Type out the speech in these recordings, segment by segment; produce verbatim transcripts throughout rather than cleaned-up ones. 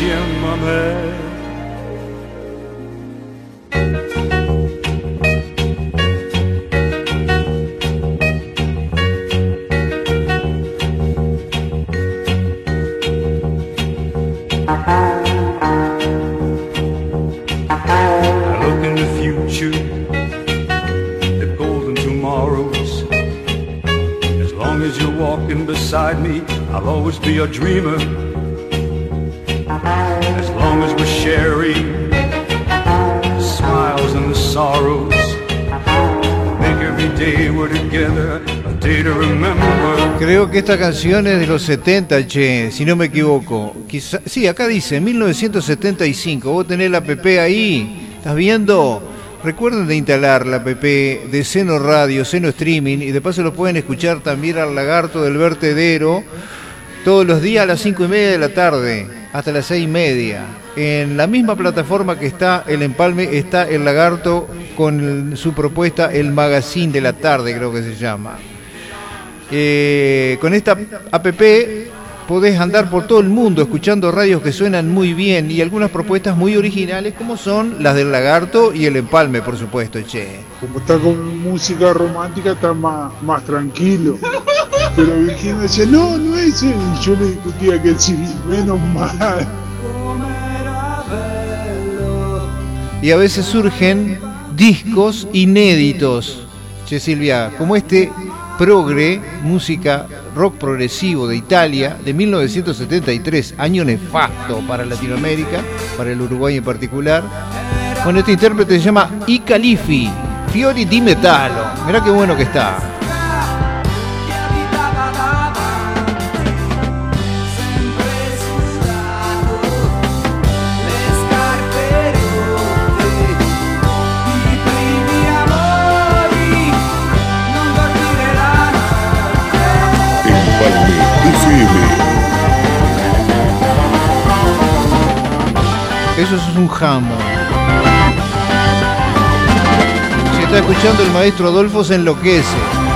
insieme a me. Beside me, I'll always be a dreamer. As long as we're sharing the smiles and the sorrows, make every day we're together a day to remember. Creo que esta canción es de los setenta, che, si no me equivoco. Quizá, sí, acá dice mil novecientos setenta y cinco. Vos tenés la app ahí, ¿estás viendo? Recuerden de instalar la app de Seno Radio, Seno Streaming, y de paso lo pueden escuchar también al Lagarto del Vertedero todos los días a las cinco y media de la tarde hasta las seis y media. En la misma plataforma que está el Empalme está el Lagarto con su propuesta El Magazine de la Tarde, creo que se llama. Eh, con esta app podés andar por todo el mundo escuchando radios que suenan muy bien y algunas propuestas muy originales como son las del Lagarto y el Empalme, por supuesto, che. Como está con música romántica está más, más tranquilo. Pero Virginia decía, no, no es él. Y yo le discutía que sí, menos mal. Y a veces surgen discos inéditos, che Silvia, como este Progre, música rock progresivo de Italia de mil novecientos setenta y tres, año nefasto para Latinoamérica, para el Uruguay en particular. Bueno, este intérprete se llama I Califi, Fiori di Metallo. Mirá qué bueno que está. Eso es un jamón. Si está escuchando el maestro Adolfo se enloquece.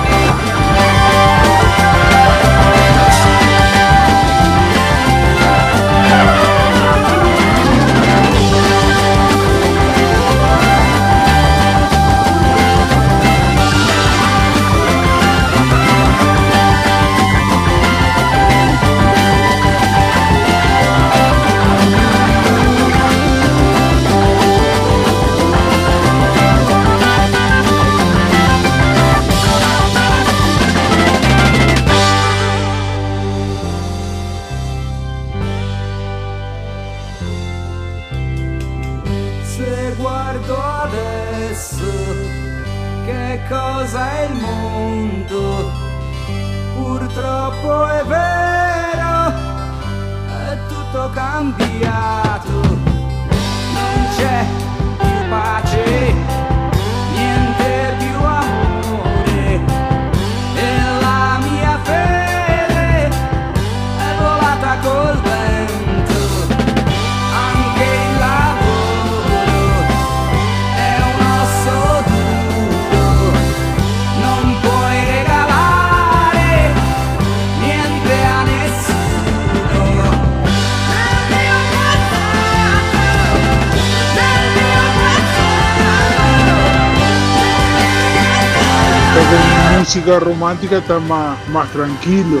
Música romántica está más, más tranquilo.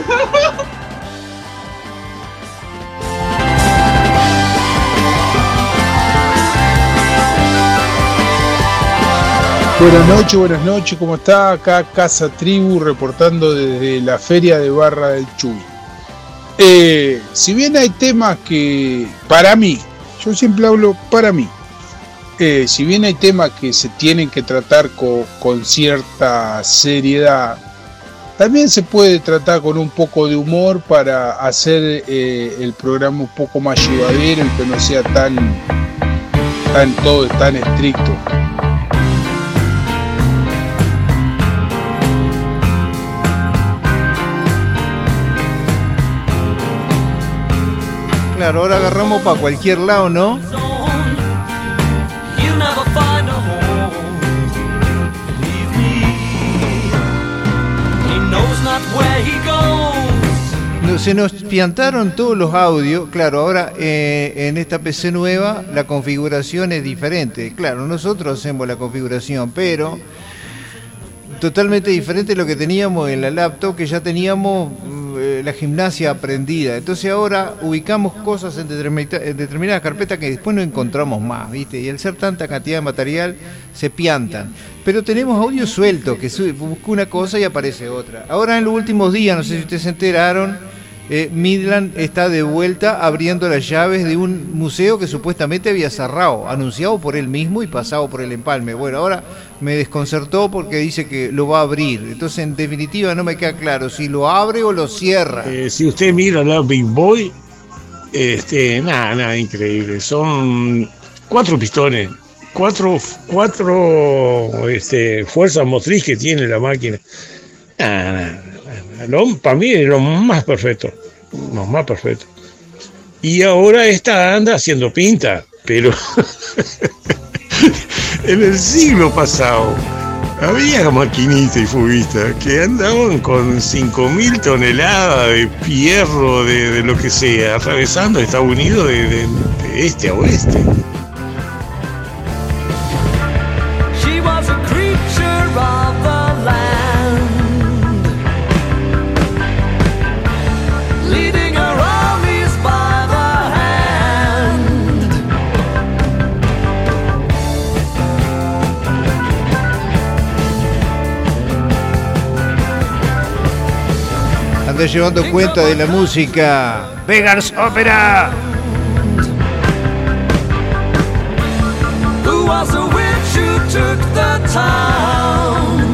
Buenas noches, buenas noches, ¿cómo está? Acá Casa Tribu reportando desde la feria de Barra del Chuy. Eh, si bien hay temas que, para mí, yo siempre hablo para mí, Eh, si bien hay temas que se tienen que tratar con, con cierta seriedad, también se puede tratar con un poco de humor para hacer eh, el programa un poco más llevadero y que no sea tan, tan todo tan estricto. Claro, ahora agarramos para cualquier lado, ¿no? Pero se nos piantaron todos los audios. Claro, ahora eh, en esta P C nueva la configuración es diferente. Claro, nosotros hacemos la configuración, pero totalmente diferente de lo que teníamos en la laptop, que ya teníamos eh, la gimnasia aprendida. Entonces ahora ubicamos cosas en, determina, en determinadas carpetas que después no encontramos más, ¿viste? Y al ser tanta cantidad de material, se piantan. Pero tenemos audio suelto, que busca una cosa y aparece otra. Ahora en los últimos días, no sé si ustedes se enteraron, eh, Midland está de vuelta abriendo las llaves de un museo que supuestamente había cerrado, anunciado por él mismo y pasado por el empalme. Bueno, ahora me desconcertó porque dice que lo va a abrir. Entonces, en definitiva, no me queda claro si lo abre o lo cierra. Eh, si usted mira la Big Boy, este, nada, nada, increíble. Son cuatro pistones, cuatro, cuatro este, fuerzas motriz que tiene la máquina. Nada, nada. Lo, para mí es lo más perfecto, lo más perfecto. Y ahora esta anda haciendo pinta, pero en el siglo pasado había maquinistas y fuguistas que andaban con cinco mil toneladas de fierro, de, de lo que sea, atravesando Estados Unidos de, de, de este a oeste. She was a creature of the land. Anda llevando cuenta de la música. Beggars Opera. Who was a witch who took the town?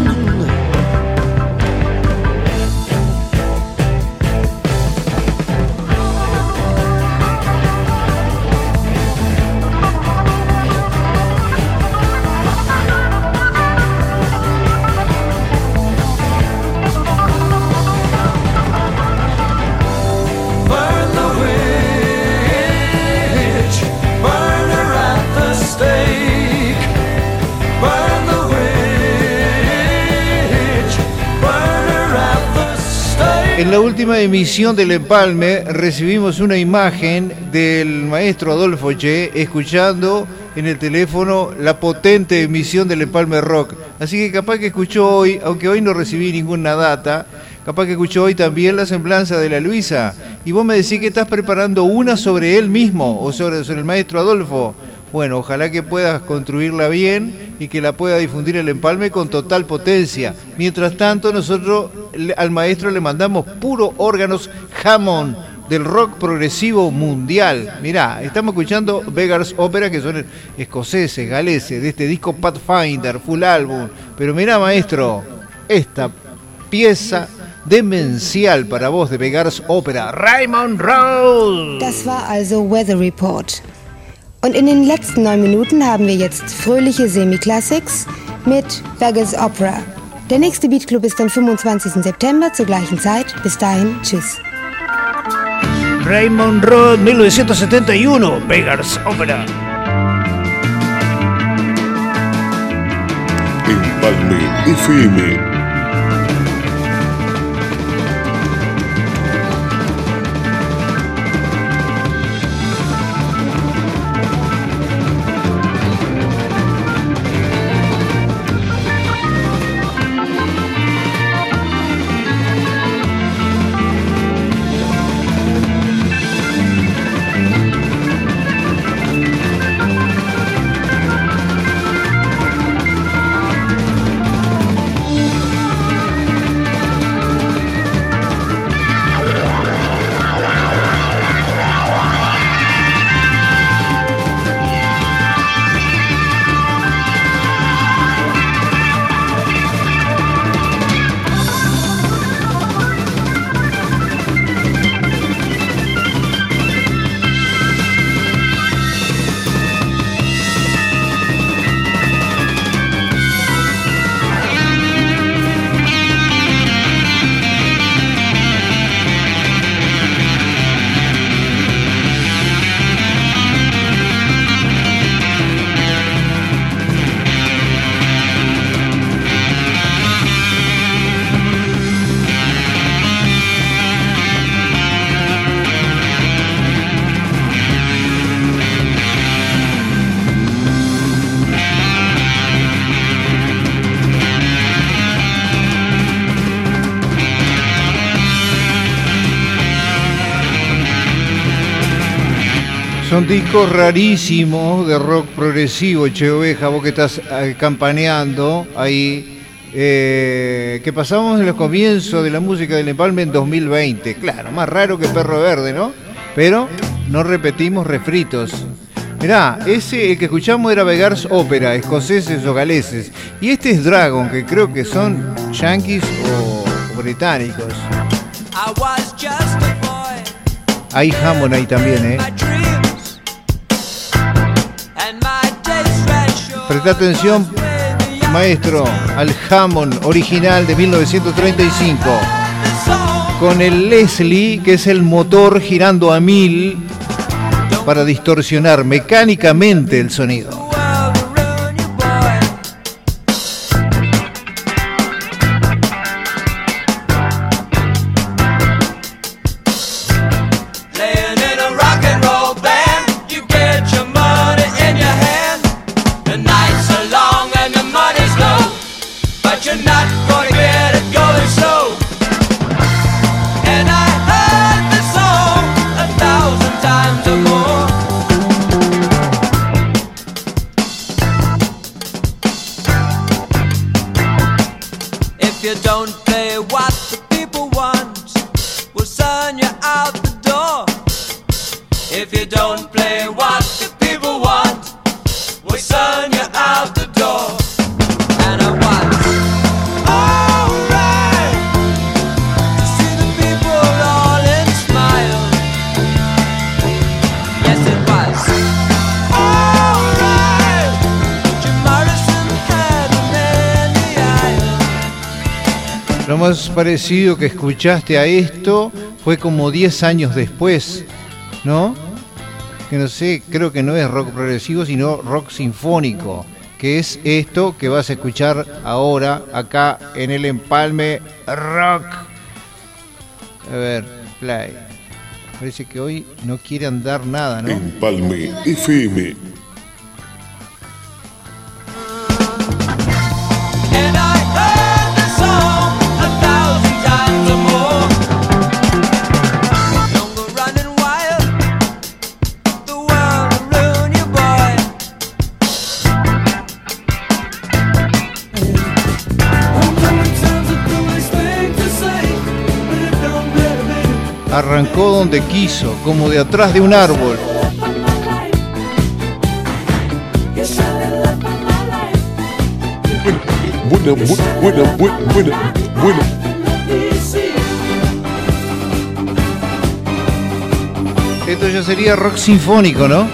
En la última emisión del Empalme recibimos una imagen del maestro Adolfo Che escuchando en el teléfono la potente emisión del Empalme Rock. Así que capaz que escuchó hoy, aunque hoy no recibí ninguna data, capaz que escuchó hoy también la semblanza de la Luisa. Y vos me decís que estás preparando una sobre él mismo o sobre, sobre el maestro Adolfo. Bueno, ojalá que puedas construirla bien y que la pueda difundir el Empalme con total potencia. Mientras tanto, nosotros al maestro le mandamos puro órganos Hammond del rock progresivo mundial. Mirá, estamos escuchando Beggars Opera, que son escoceses, galeses, de este disco Pathfinder, full álbum. Pero mirá, maestro, esta pieza demencial para vos de Beggars Opera, Raymond Rose. Das war also Weather Report. Und in den letzten neun Minuten haben wir jetzt fröhliche Semi-Classics mit Beggars Opera. Der nächste Beatclub ist am fünfundzwanzigsten September zur gleichen Zeit. Bis dahin, tschüss. Raymond Rhodes, mil novecientos setenta y uno, Beggars Opera. Empalme F M. Son discos rarísimos de rock progresivo, Che Oveja, vos que estás eh, campaneando ahí, eh, que pasamos en los comienzos de la música del Empalme en dos mil veinte. Claro, más raro que Perro Verde, ¿no? Pero no repetimos refritos. Mirá, ese el que escuchamos era Beggar's Opera, escoceses o galeses. Y este es Dragon, que creo que son yanquis o británicos. Hay Hammond ahí también, ¿eh? Presta atención, maestro, al Hammond original de mil novecientos treinta y cinco. Con el Leslie, que es el motor girando a mil para distorsionar mecánicamente el sonido. Lo más parecido que escuchaste a esto fue como diez años después, ¿no? Que no sé, creo que no es rock progresivo, sino rock sinfónico, que es esto que vas a escuchar ahora acá en el Empalme Rock. A ver, play. Parece que hoy no quiere andar nada, ¿no? Empalme F M. Arrancó donde quiso, como de atrás de un árbol. Buena, buena, buena, buena, buena, buena. Esto ya sería rock sinfónico, ¿no?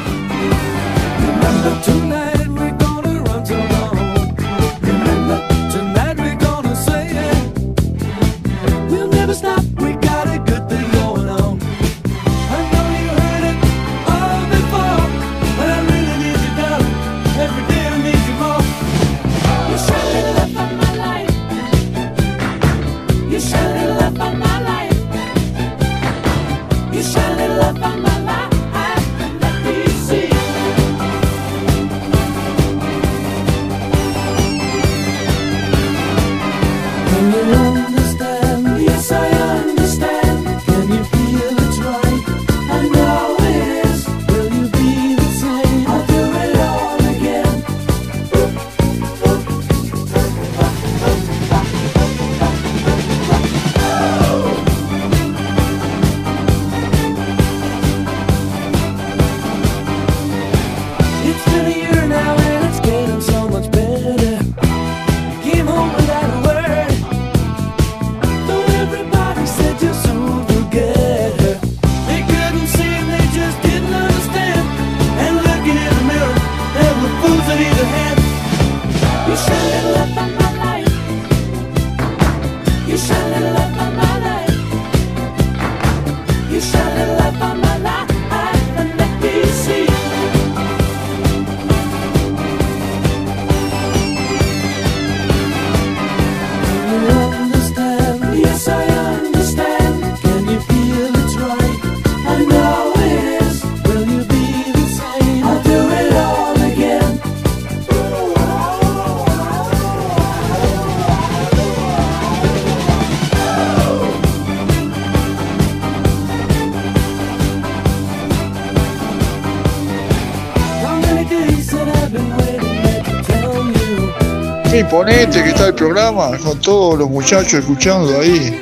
Sí, ponete que está el programa con todos los muchachos escuchando ahí.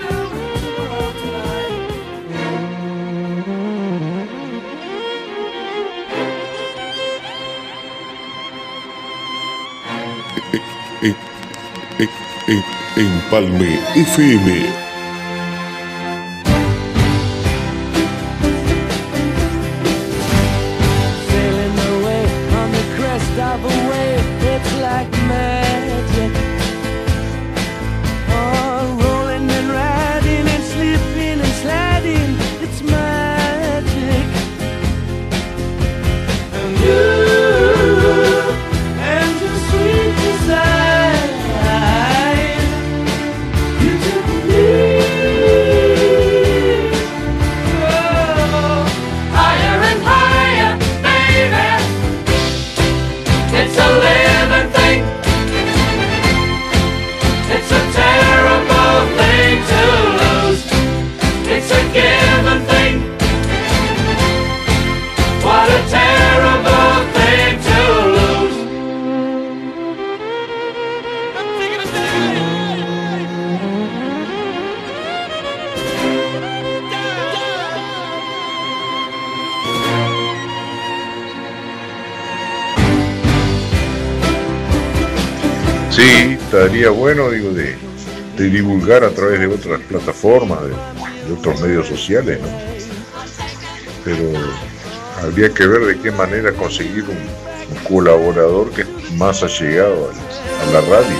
En, en, en, Empalme F M. Sí, estaría bueno, digo, de, de divulgar a través de otras plataformas, de, de otros medios sociales, ¿no? Pero habría que ver de qué manera conseguir un, un colaborador que es más allegado a, a la radio.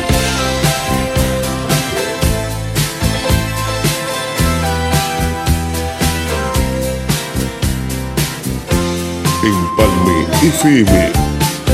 Empalme F M.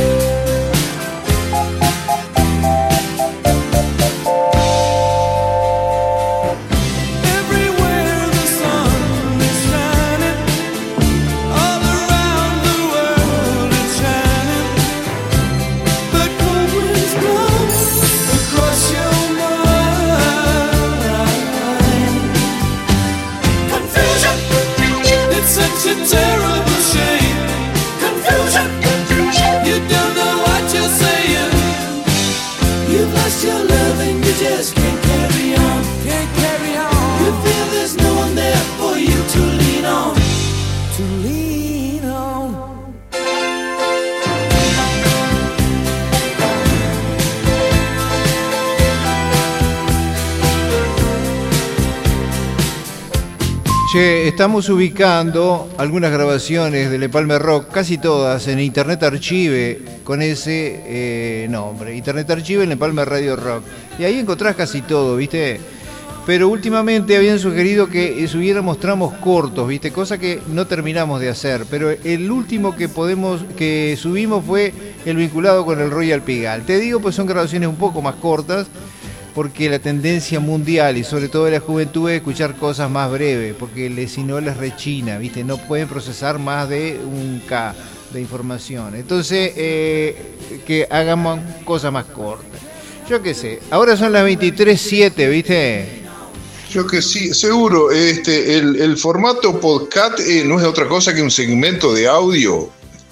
Che, estamos ubicando algunas grabaciones del Empalme Rock, casi todas, en Internet Archive, con ese eh, nombre. Internet Archive en Empalme Radio Rock. Y ahí encontrás casi todo, ¿viste? Pero últimamente habían sugerido que subiéramos tramos cortos, ¿viste? Cosa que no terminamos de hacer. Pero el último que podemos que subimos fue el vinculado con el Royal Pigalle. Te digo, pues son grabaciones un poco más cortas, porque la tendencia mundial y sobre todo de la juventud es escuchar cosas más breves, porque les, si no les rechina, ¿viste? No pueden procesar más de un K de información. Entonces, eh, que hagamos cosas más cortas. Yo qué sé, ahora son las veintitrés siete, ¿viste? Yo que sí, seguro. Este, el, el formato podcast eh, no es otra cosa que un segmento de audio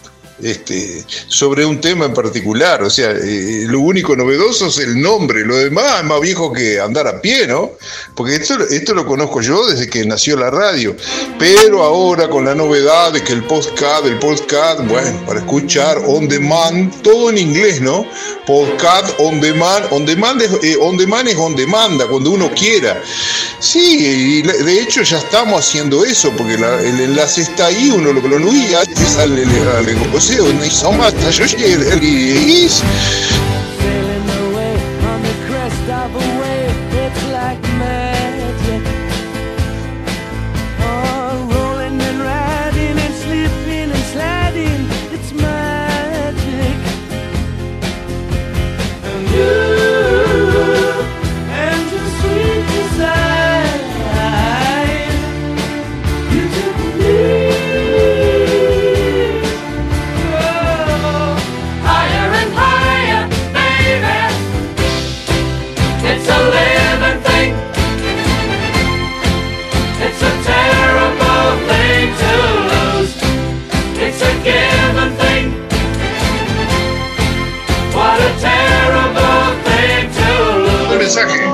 Este, sobre un tema en particular, o sea, eh, lo único novedoso es el nombre, lo demás es más viejo que andar a pie, ¿no? Porque esto, esto lo conozco yo desde que nació la radio, pero ahora con la novedad de que el podcast, el podcast, bueno, para escuchar on demand, todo en inglés, ¿no? Podcast on demand, on demand es, eh, on demand es on demanda, cuando uno quiera. Sí, y de hecho ya estamos haciendo eso, porque la, el enlace está ahí, uno lo clonúa y sale el negocio. No hizo más, yo llegué del is. Higher and higher.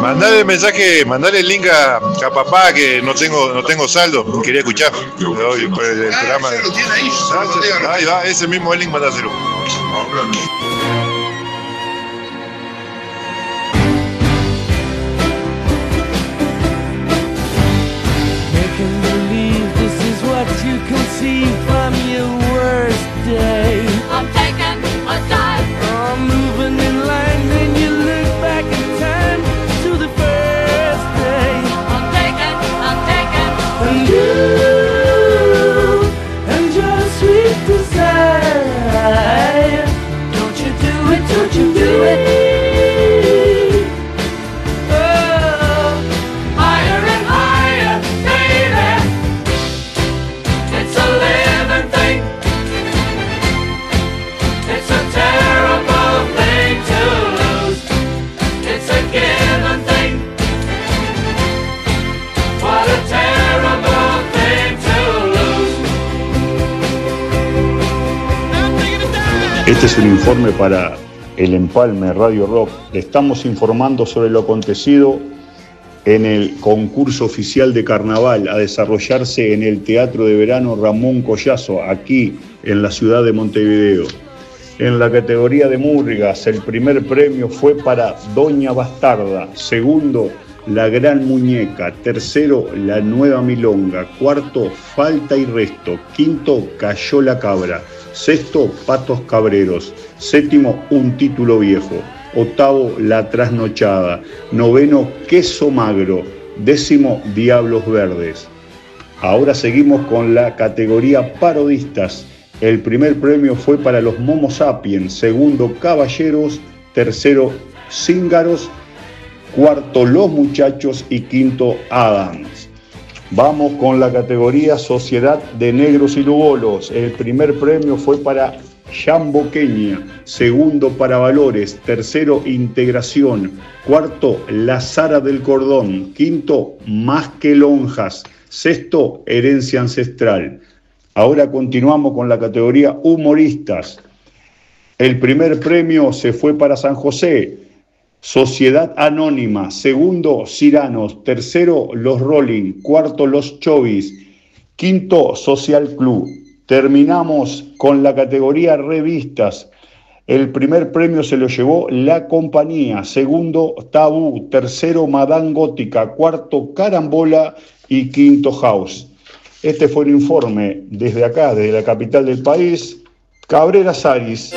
mandale el mensaje, mandale el link a, a papá que no tengo, no tengo saldo, quería escuchar. Hoy, por el, el programa. Lo tiene ahí, Ah, ahí va, ese mismo link, mandáselo. Making believe this is what you conceive from your worst day. I'm taking a dive. I'm moving in line, then you look back in time to the first day. I'm taking, I'm taking. And you and your sweet desire. Don't you do it, don't you do it. Este es un informe para el Empalme Radio Rock. Le estamos informando sobre lo acontecido en el concurso oficial de carnaval a desarrollarse en el Teatro de Verano Ramón Collazo, aquí en la ciudad de Montevideo. En la categoría de murgas, el primer premio fue para Doña Bastarda, segundo, La Gran Muñeca, tercero, La Nueva Milonga, cuarto, Falta y Resto, quinto, Cayó la Cabra, sexto, Patos Cabreros, séptimo, Un Título Viejo, octavo, La Trasnochada, noveno, Queso Magro, décimo, Diablos Verdes. Ahora seguimos con la categoría parodistas. El primer premio fue para los Momo Sapiens, segundo, Caballeros, tercero, Cíngaros, cuarto, Los Muchachos y quinto, Adams. Vamos con la categoría Sociedad de Negros y Lugolos. El primer premio fue para Yamboqueña, segundo para Valores, tercero Integración, cuarto La Zara del Cordón, quinto Más que Lonjas, sexto Herencia Ancestral. Ahora continuamos con la categoría Humoristas. El primer premio se fue para San José, Sociedad Anónima, segundo Ciranos, tercero Los Rolling, cuarto Los Chovis, quinto Social Club. Terminamos con la categoría Revistas. El primer premio se lo llevó La Compañía, segundo Tabú, tercero Madame Gótica, cuarto Carambola y quinto House. Este fue un informe desde acá, desde la capital del país, Cabrera Saris.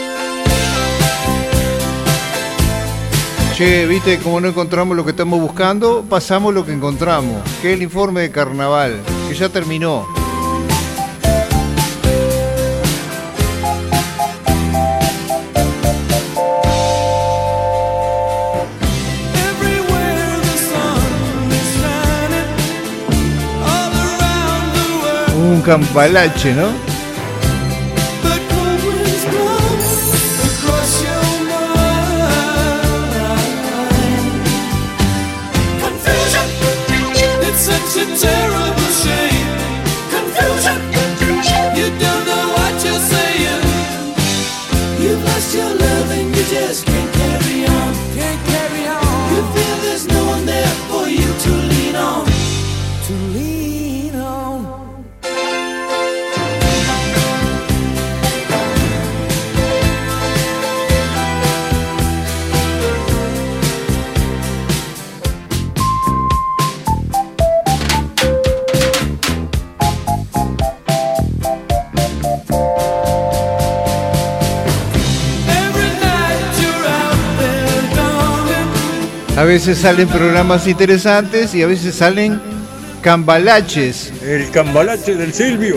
Che, viste, como no encontramos lo que estamos buscando, pasamos lo que encontramos, que es el informe de carnaval, que ya terminó. Un cambalache, ¿no? A veces salen programas interesantes y a veces salen cambalaches. El cambalache del Silvio.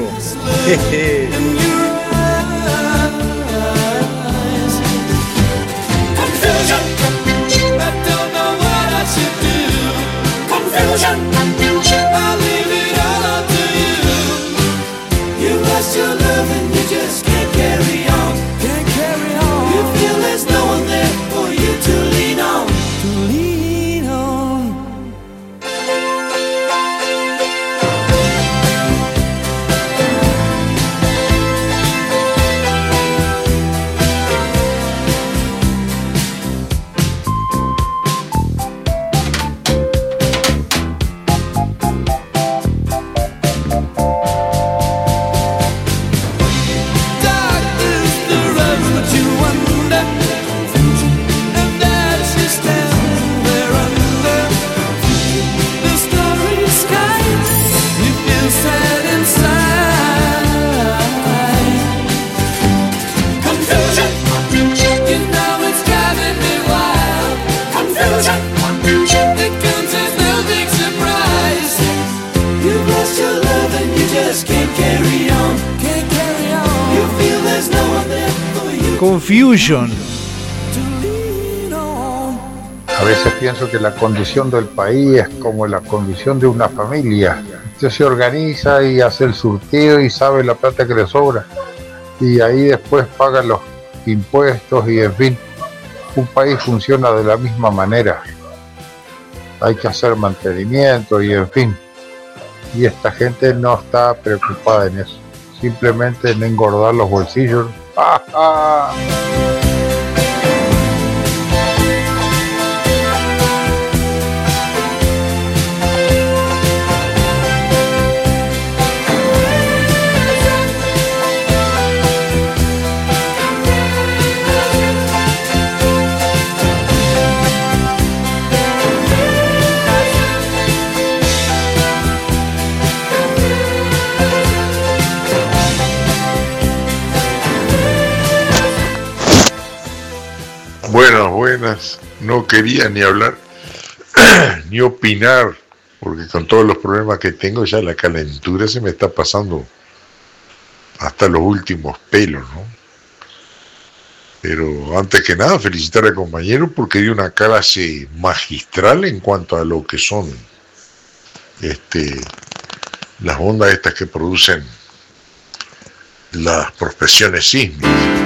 Confusion. A veces pienso que la condición del país es como la condición de una familia. Usted se organiza y hace el surtido y sabe la plata que le sobra. Y ahí después paga los impuestos y en fin, un país funciona de la misma manera. Hay que hacer mantenimiento y en fin. Y esta gente no está preocupada en eso. Simplemente en engordar los bolsillos. ¡Ah, ah! Buenas, buenas. No quería ni hablar, ni opinar, porque con todos los problemas que tengo ya la calentura se me está pasando hasta los últimos pelos, ¿no? Pero antes que nada felicitar al compañero porque dio una clase magistral en cuanto a lo que son este las ondas estas que producen las prospecciones sísmicas.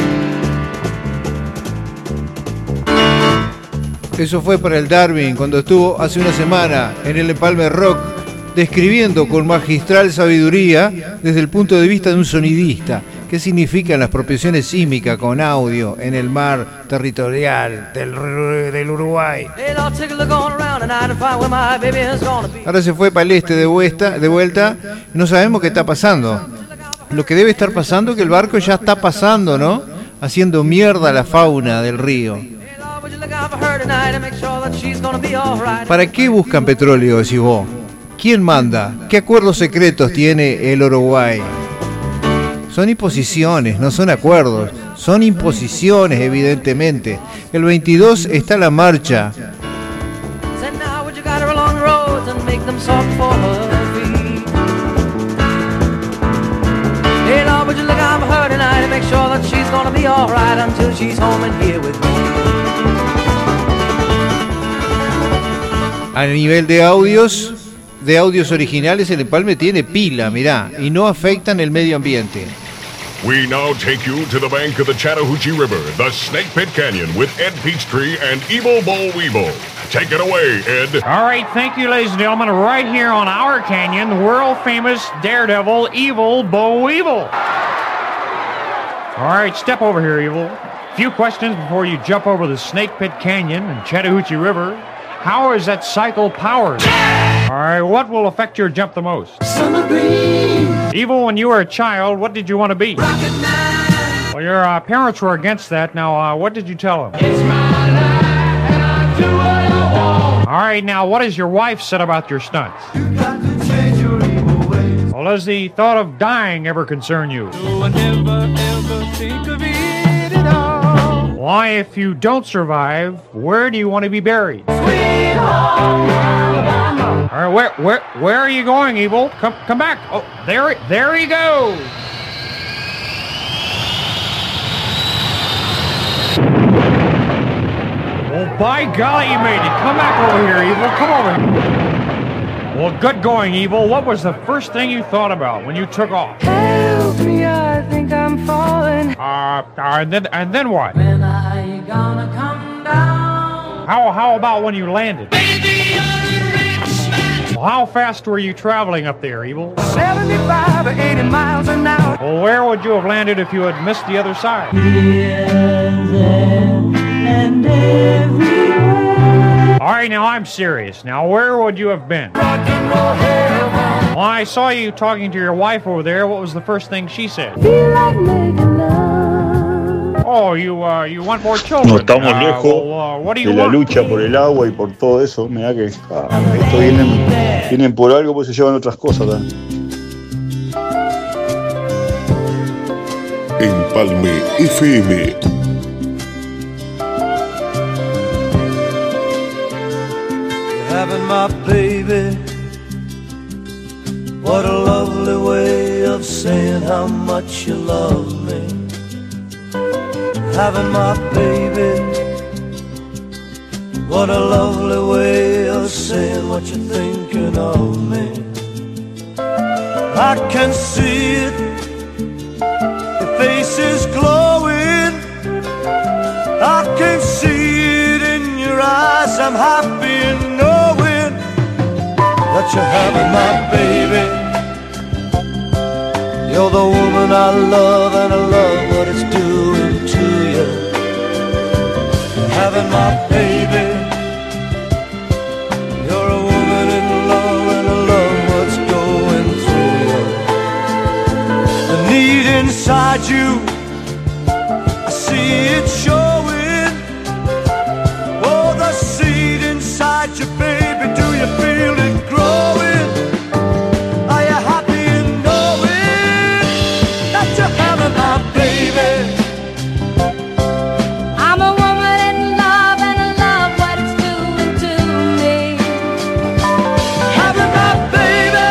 Eso fue para el Darwin cuando estuvo hace una semana en el Empalme Rock describiendo con magistral sabiduría desde el punto de vista de un sonidista qué significan las prospecciones sísmicas con audio en el mar territorial del, del Uruguay. Ahora se fue para el este de vuelta, de vuelta, no sabemos qué está pasando. Lo que debe estar pasando es que el barco ya está pasando, ¿no? Haciendo mierda a la fauna del río. ¿Para qué buscan petróleo, decís vos? ¿Quién manda? ¿Qué acuerdos secretos tiene el Uruguay? Son imposiciones, no son acuerdos. Son imposiciones, evidentemente. El veintidós está la marcha. A nivel de audios, de audios originales, el Empalme tiene pila, mirá, y no afectan el medio ambiente. We now take you to the bank of the Chattahoochee River, the Snake Pit Canyon, with Ed Peachtree and Evil Boll Weevil. Take it away, Ed. All right, thank you, ladies and gentlemen. Right here on our canyon, the world-famous daredevil, Evil Boll Weevil. All right, step over here, Evil. A few questions before you jump over the Snake Pit Canyon and Chattahoochee River. How is that cycle powered? All right, what will affect your jump the most? Summer breeze. Evil, when you were a child, what did you want to be? Rocket Man. Well, your uh, parents were against that. Now, uh, what did you tell them? It's my life, and I do what I want. All right, now, what has your wife said about your stunts? You got to change your evil ways. Well, does the thought of dying ever concern you? Do I never, ever think of it at all? Why, if you don't survive, where do you want to be buried? Sweet home Alabama. All right, where, where, where are you going, Evil? Come, come back. Oh, there, there he goes. Well, by golly, you made it. Come back over here, Evil. Come over here. Well, good going, Evil. What was the first thing you thought about when you took off? Help me, I think I'm falling. Uh, and then, and then what? When are you gonna come down? How, how about when you landed? Baby, you're a rich man. Well, how fast were you traveling up there, Evil? seventy-five or eighty miles an hour. Well, where would you have landed if you had missed the other side? Here, there, and everywhere. All right, now I'm serious. Now, where would you have been? Well, I saw you talking to your wife over there. What was the first thing she said? Feel like making love. Oh, you, uh, you want more children. No estamos uh, lejos well, uh, what do you de la want? lucha por el agua y por todo eso. Mirá que ah, esto vienen, vienen por algo, pues se llevan otras cosas también. Empalme F M. Having my baby, what a lovely way of saying how much you love me. having my baby. What a lovely way of saying what you're thinking of me. I can see it, your face is glowing. I can see it in your eyes. I'm happy in knowing that you're having my baby. You're the woman I love, and I love what it's doing to you. Having my baby. You're a woman in love, and I love what's going through you. The need inside you, I see it showing. Oh, the seed inside you, baby, do you feel it growing? Are you happy in knowing that you're having my baby? I'm a woman in love, and I love what it's doing to me. Having my baby.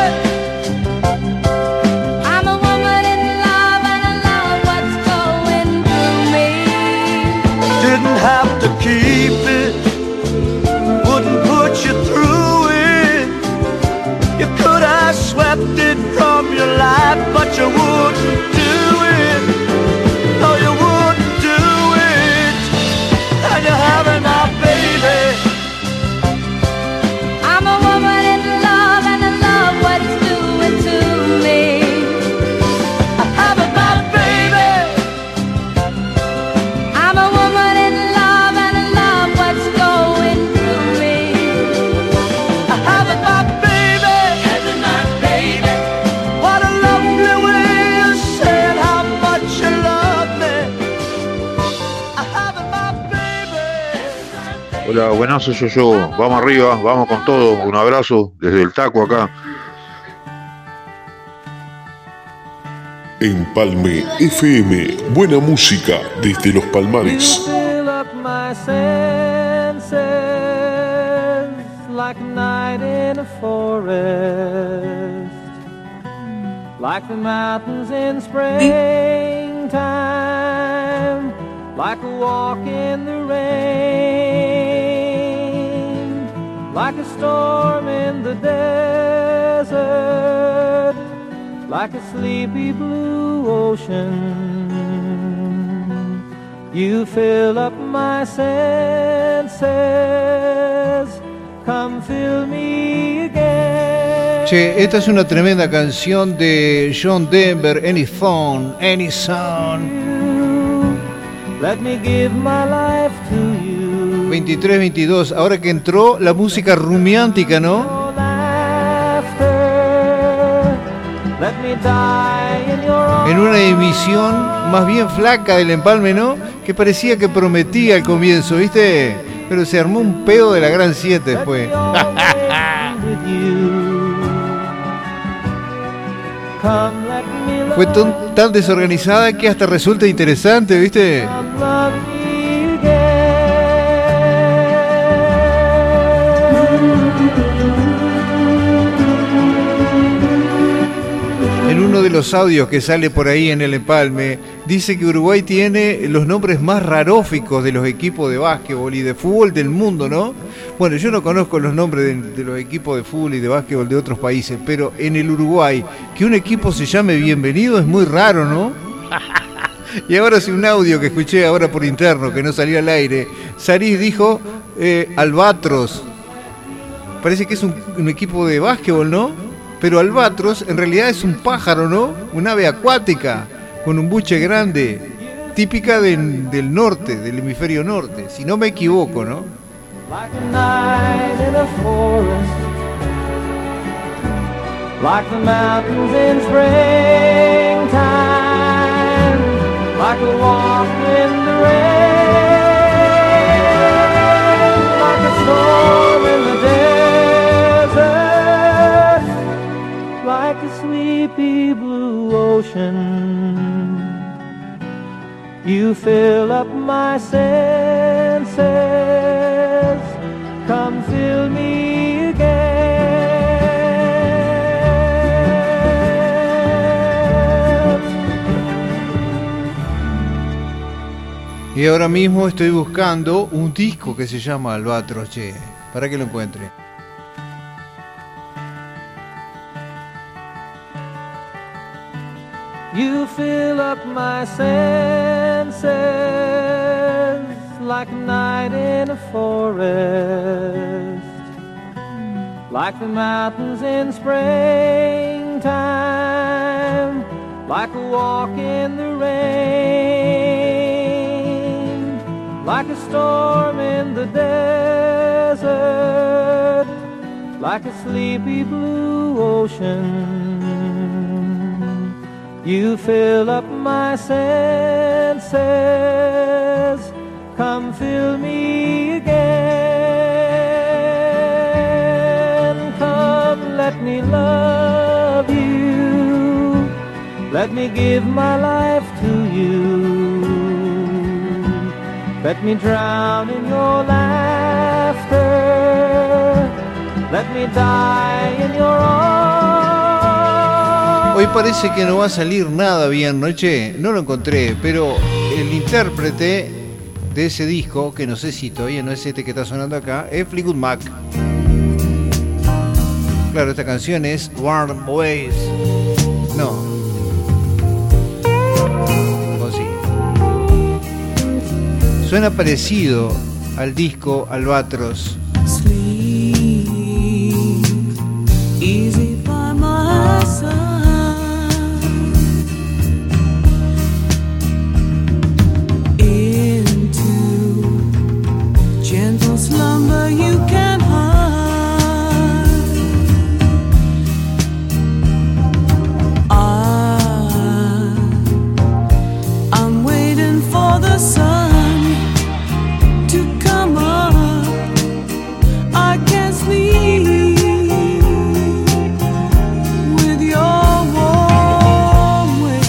I'm a woman in love, and I love what's going through me. Didn't have to keep it, wouldn't put you through it. You could have swept it from your life, but you wouldn't do it. No, you wouldn't do it. And you're having my baby. I'm a woman in love, and I love what it's doing to me. Having my baby. I'm a woman in love, and I love what's going through me. Having my baby. Having my baby. What a lovely way of saying how much you love me. Having my baby. Hola, buenazo, yo, yo. Vamos arriba, vamos con todo. Un abrazo desde el taco acá. Empalme F M, buena música desde los Palmares. Fill up my senses like a night in a forest, like the mountains in springtime, like a walk in the rain, like a storm in the desert, like a sleepy blue ocean. You fill up my senses, come fill me again. Che, esta es una tremenda canción de John Denver, Any Phone, Any Sound. Let me give my life to you. veintitrés veintidós, ahora que entró la música rumiántica, ¿no? Let me die in your arms. En una emisión más bien flaca del Empalme, ¿no? Que parecía que prometía al comienzo, ¿viste? Pero se armó un pedo de la gran siete después. Fue tan, tan desorganizada que hasta resulta interesante, ¿viste? En uno de los audios que sale por ahí en el Empalme, dice que Uruguay tiene los nombres más raróficos de los equipos de básquetbol y de fútbol del mundo, ¿no? Bueno, yo no conozco los nombres de, de los equipos de fútbol y de básquetbol de otros países, pero en el Uruguay, que un equipo se llame Bienvenido es muy raro, ¿no? Y ahora sí, un audio que escuché ahora por interno, que no salió al aire. Sarís dijo eh, Albatros. Parece que es un, un equipo de básquetbol, ¿no? Pero albatros en realidad es un pájaro, ¿no? Un ave acuática con un buche grande, típica de, del norte, del hemisferio norte, si no me equivoco, ¿no? Like a night in a forest, like the mountains in springtime, like a walk in the rain, like a storm in the desert, like a sleepy blue ocean. You fill up my senses, come fill me again. Y ahora mismo estoy buscando un disco que se llama Albatros, che, para que lo encuentre. You fill up my senses like a night in a forest, like the mountains in springtime, like a walk in the rain, like a storm in the desert, like a sleepy blue ocean. You fill up my senses, come fill me again. Come, let me love you, let me give my life to you. Let me drown in your laughter, let me die in your arms. Hoy parece que no va a salir nada bien, ¿no? Che, no lo encontré, pero el intérprete de ese disco, que no sé si todavía no es este que está sonando acá, es Fleetwood Mac. Claro, esta canción es Warm Ways. No. O sí. Suena parecido al disco Albatros. Sleep easy by my side. Slumber you can hide. I, I'm waiting for the sun to come up. I can't sleep with your warm ways.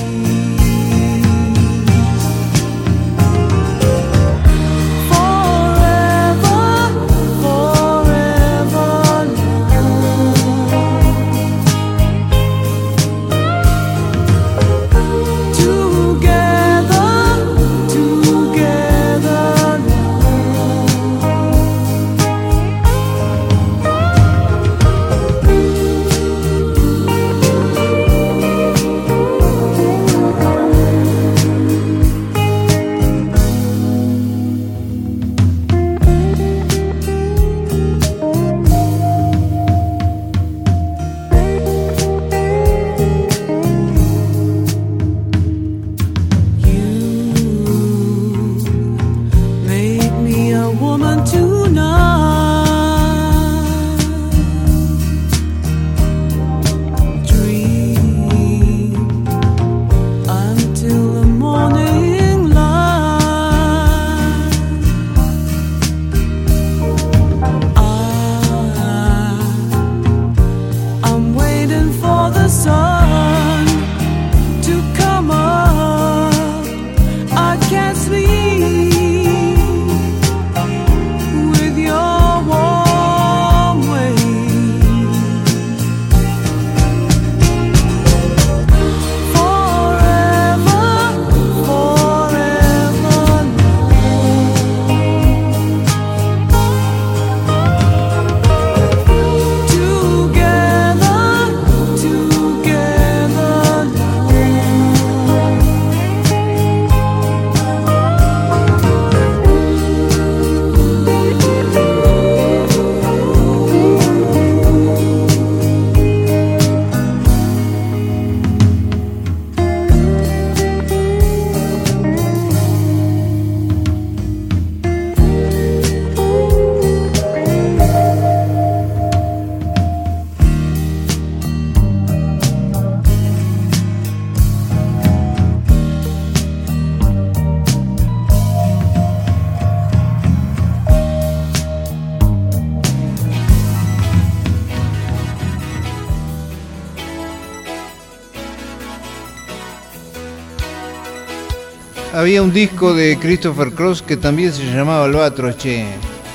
Había un disco de Christopher Cross que también se llamaba Albatros, che.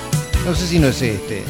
No sé si no es este.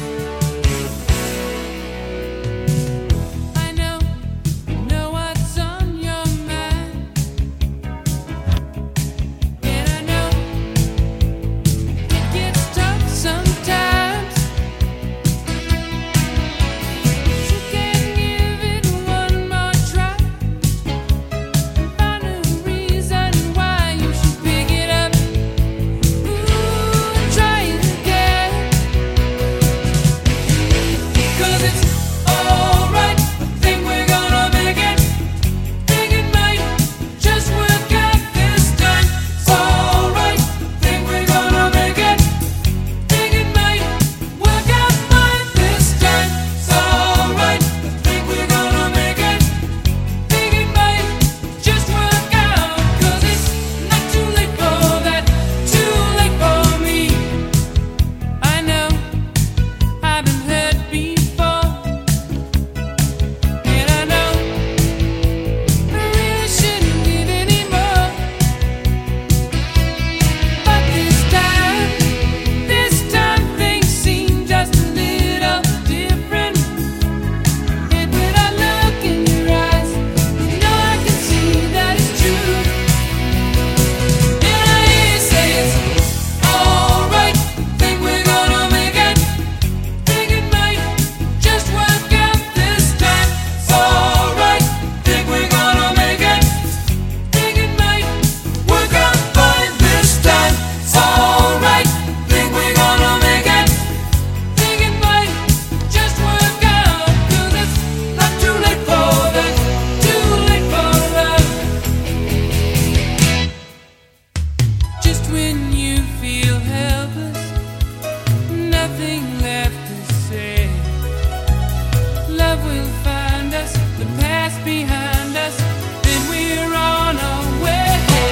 when you feel helpless, nothing left to say. Love will find us, the past behind us, then we're on our way.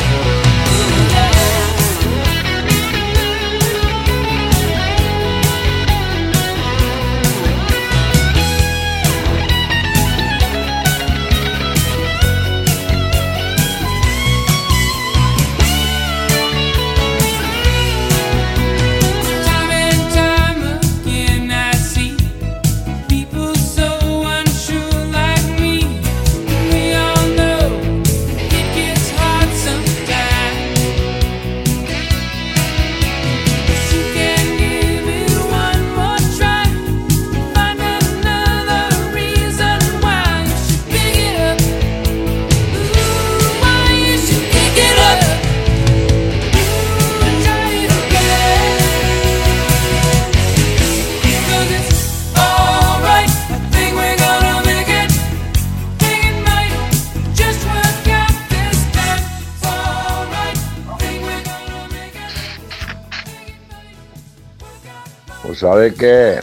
¿Sabe qué?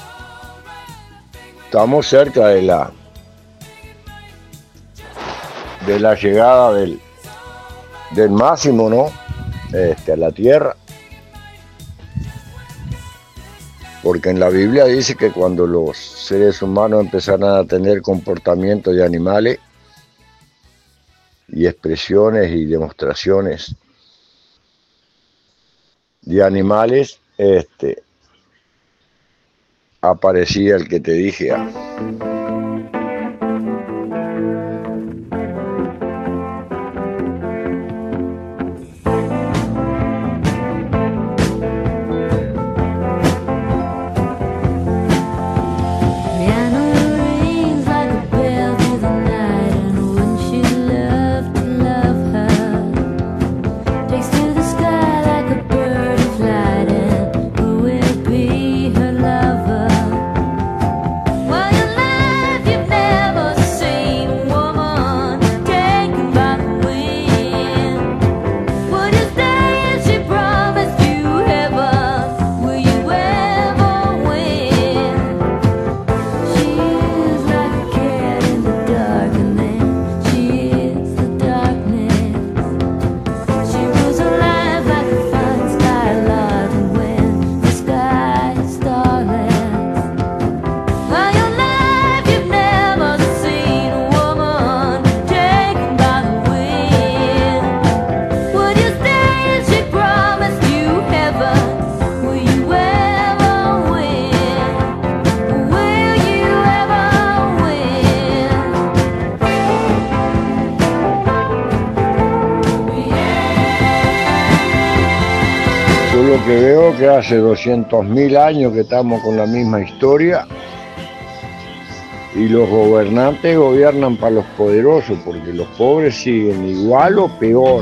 Estamos cerca de la de la llegada del del máximo, ¿no? Este, a la tierra. Porque en la Biblia dice que cuando los seres humanos empezaran a tener comportamientos de animales y expresiones y demostraciones de animales, este aparecía el que te dije. Ah. Que veo que hace doscientos mil años que estamos con la misma historia y los gobernantes gobiernan para los poderosos porque los pobres siguen igual o peor.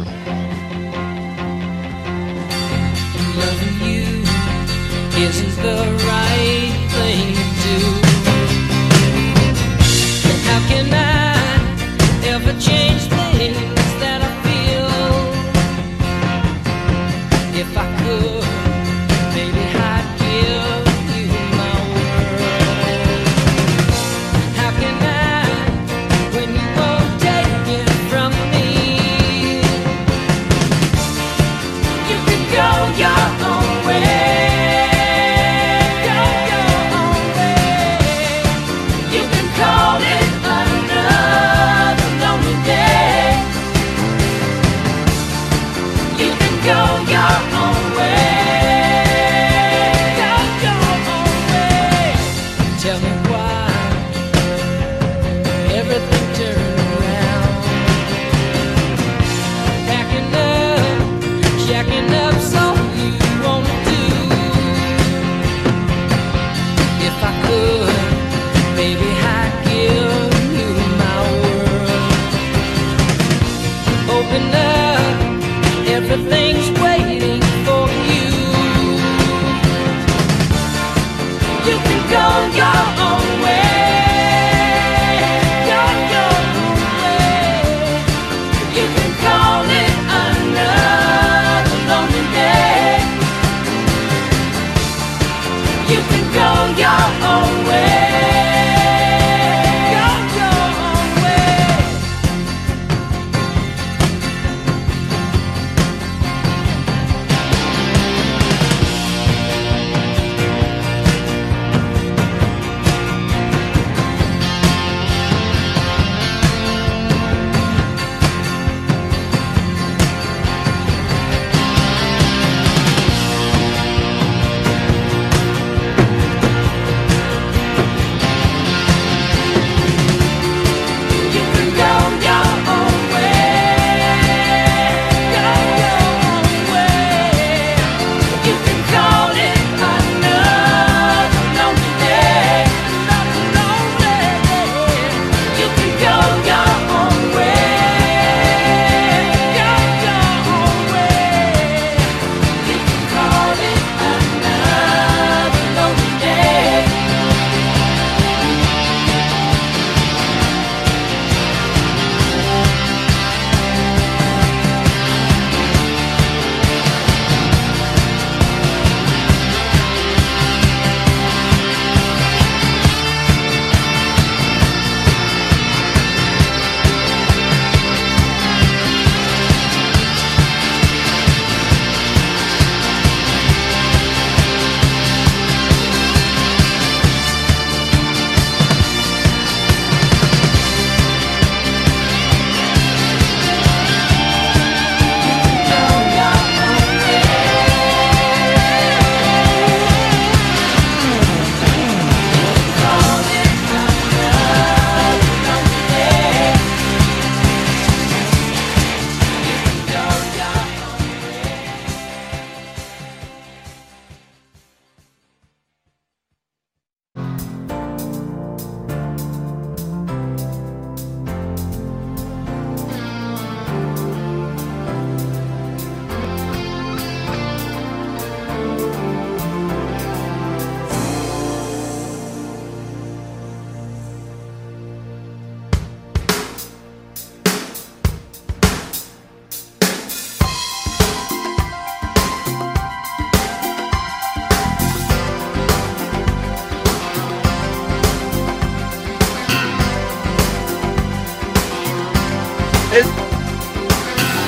You can call it another lonely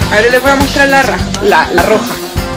Ahora les voy a mostrar la, raja, la, la roja.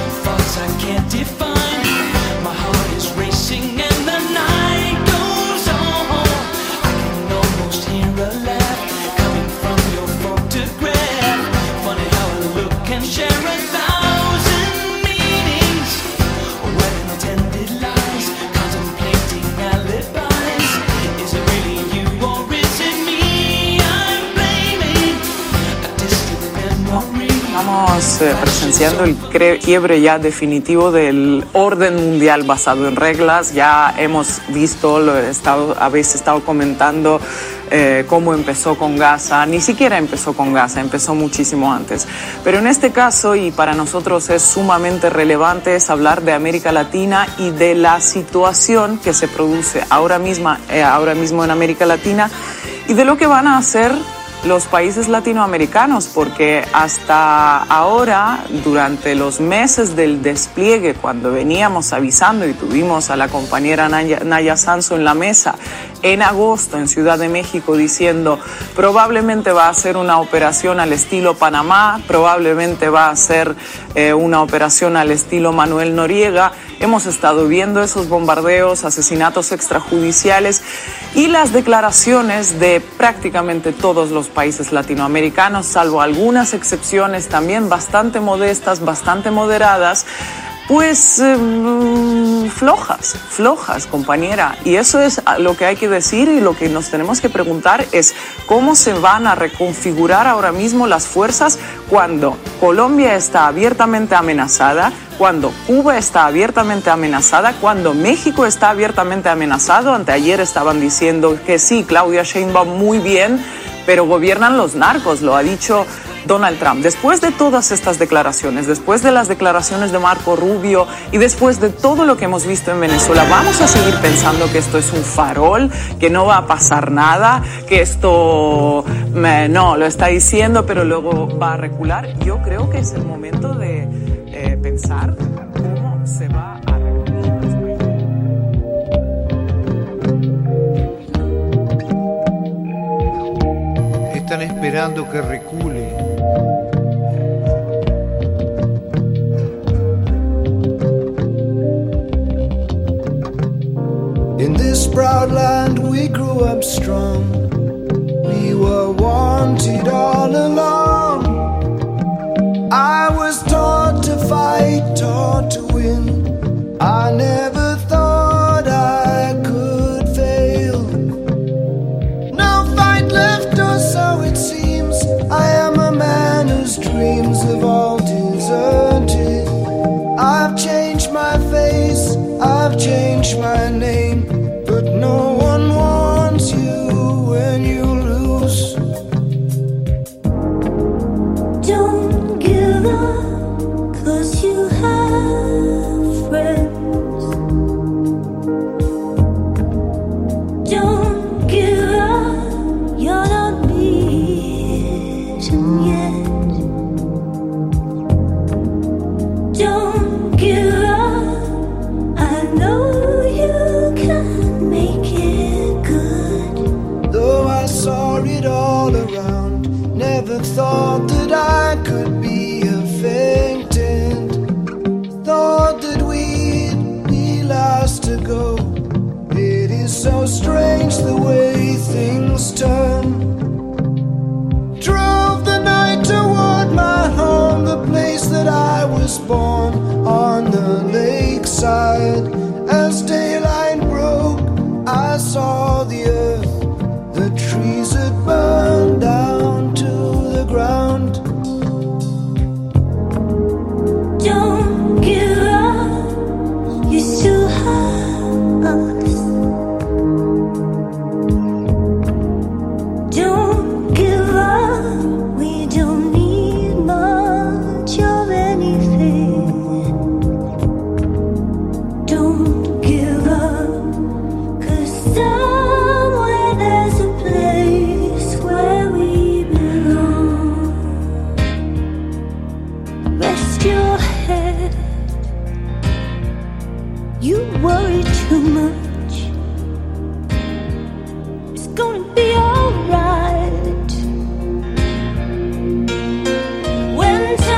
Estamos eh, presenciando el quiebre ya definitivo del orden mundial basado en reglas. Ya hemos visto, lo he estado, habéis estado comentando eh, cómo empezó con Gaza. Ni siquiera empezó con Gaza, empezó muchísimo antes. Pero en este caso, y para nosotros es sumamente relevante, es hablar de América Latina y de la situación que se produce ahora mismo, eh, ahora mismo en América Latina y de lo que van a hacer los países latinoamericanos, porque hasta ahora, durante los meses del despliegue, cuando veníamos avisando y tuvimos a la compañera Naya, Naya Sanso en la mesa en agosto en Ciudad de México diciendo probablemente va a ser una operación al estilo Panamá, probablemente va a ser eh, una operación al estilo Manuel Noriega, hemos estado viendo esos bombardeos, asesinatos extrajudiciales y las declaraciones de prácticamente todos los países latinoamericanos, salvo algunas excepciones también bastante modestas, bastante moderadas, pues eh, flojas, flojas, compañera. Y eso es lo que hay que decir y lo que nos tenemos que preguntar es cómo se van a reconfigurar ahora mismo las fuerzas cuando Colombia está abiertamente amenazada, cuando Cuba está abiertamente amenazada, cuando México está abiertamente amenazado. Anteayer estaban diciendo que sí, Claudia Sheinbaum muy bien, pero gobiernan los narcos, lo ha dicho Donald Trump. Después de todas estas declaraciones, después de las declaraciones de Marco Rubio y después de todo lo que hemos visto en Venezuela, ¿vamos a seguir pensando que esto es un farol, que no va a pasar nada, que esto me, no, lo está diciendo pero luego va a recular? Yo creo que es el momento de eh, pensar cómo se va a Están esperando que recule. In this proud land we grew up strong. We were wanted all along. I was taught to fight, taught to win. I never thought I could fail. No fight left, or so it seems. I am a man whose dreams have all deserted. I've changed my face, I've changed my name, but no one wants you when you lose. Don't give up, 'cause you have friends. Don't give up, you're not beaten yet. Don't give up, I know you can make it good. Though I saw it all around, never thought that I could be a faintant. Thought that we'd be last to go. It is so strange the way things turn. Drove the night toward my home, the place that I was born, on the lakeside. As daylight broke, I saw the earth, the trees had burned down to the ground. Don't give up, you still have us. Don't give up, we don't need much of anything. Don't give up, 'cause somewhere there's a place where we belong. Rest your head, you worry too much. It's gonna be alright. When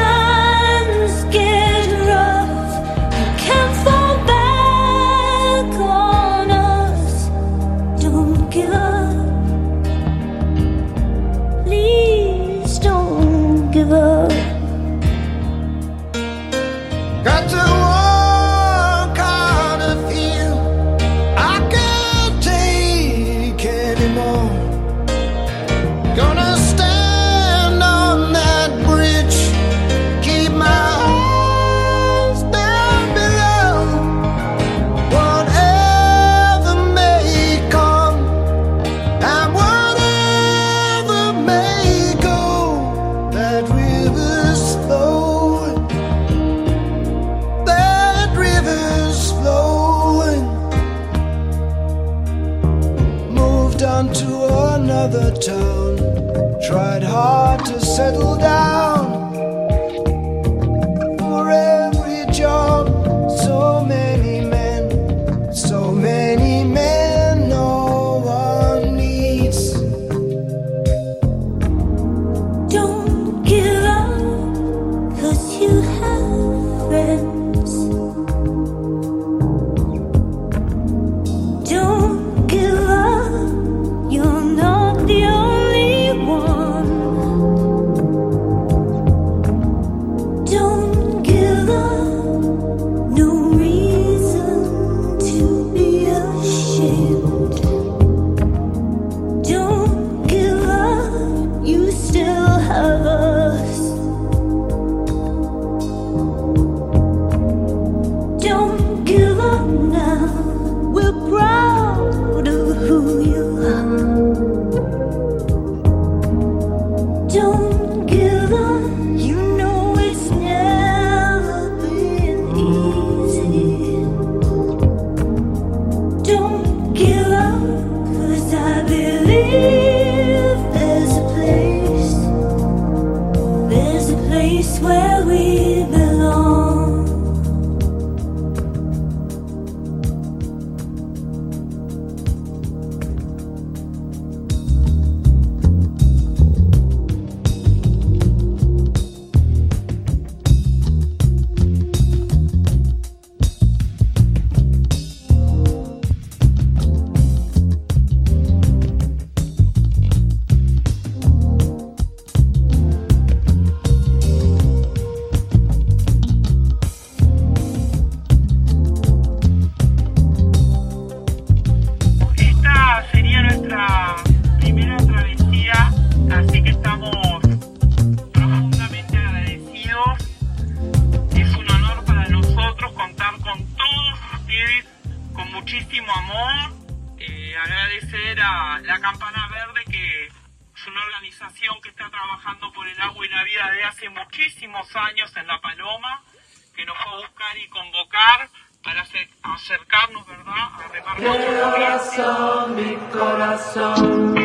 trabajando por el agua y la vida de hace muchísimos años en La Paloma, que nos fue a buscar y convocar para acer- acercarnos, ¿verdad?, a remar Corazón, mi corazón.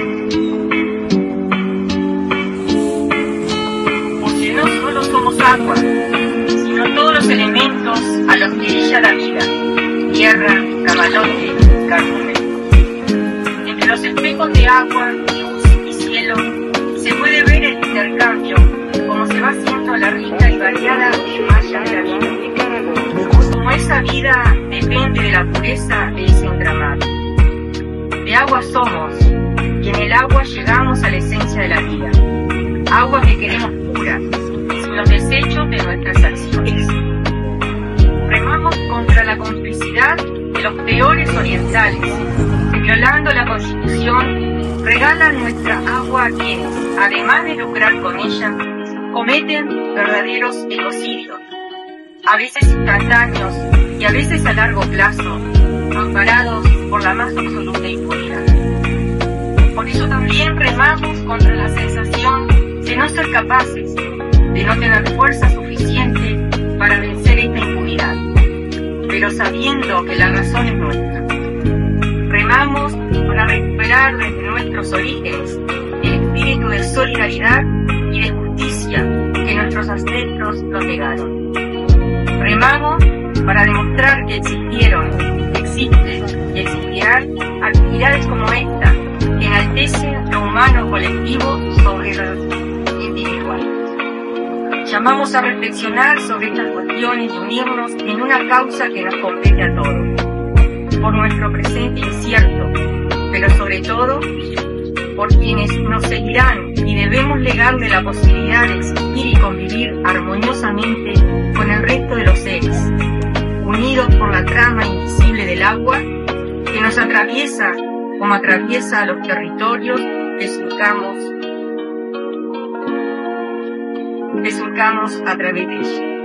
Porque no solo somos agua, sino todos los elementos a los que ella da vida: tierra, camalote, cardumen. Entre los espejos de agua, luz y cielo se puede ver el intercambio, como se va haciendo la rica y variada malla de la vida. Como esa vida depende de la pureza de ese entramado. De agua somos, y en el agua llegamos a la esencia de la vida. Agua que queremos pura, sin los desechos de nuestras acciones. Remamos contra la complicidad de los peores orientales, que violando la Constitución regalan nuestra agua a quienes, además de lucrar con ella, cometen verdaderos ecocidios, a veces instantáneos y a veces a largo plazo, amparados por la más absoluta impunidad. Por eso también remamos contra la sensación de no ser capaces, de no tener fuerza suficiente para vencer esta impunidad, pero sabiendo que la razón es nuestra. Remamos para recuperar desde nuestros orígenes el espíritu de solidaridad y de justicia que nuestros ancestros nos legaron. Remamos para demostrar que existieron, existen y existirán actividades como esta que enaltecen lo humano colectivo sobre lo individual. Llamamos a reflexionar sobre estas cuestiones y unirnos en una causa que nos compete a todos, por nuestro presente incierto, pero sobre todo por quienes nos seguirán, y debemos legarle la posibilidad de existir y convivir armoniosamente con el resto de los seres, unidos por la trama invisible del agua que nos atraviesa como atraviesa a los territorios que surcamos, que surcamos a través de ella.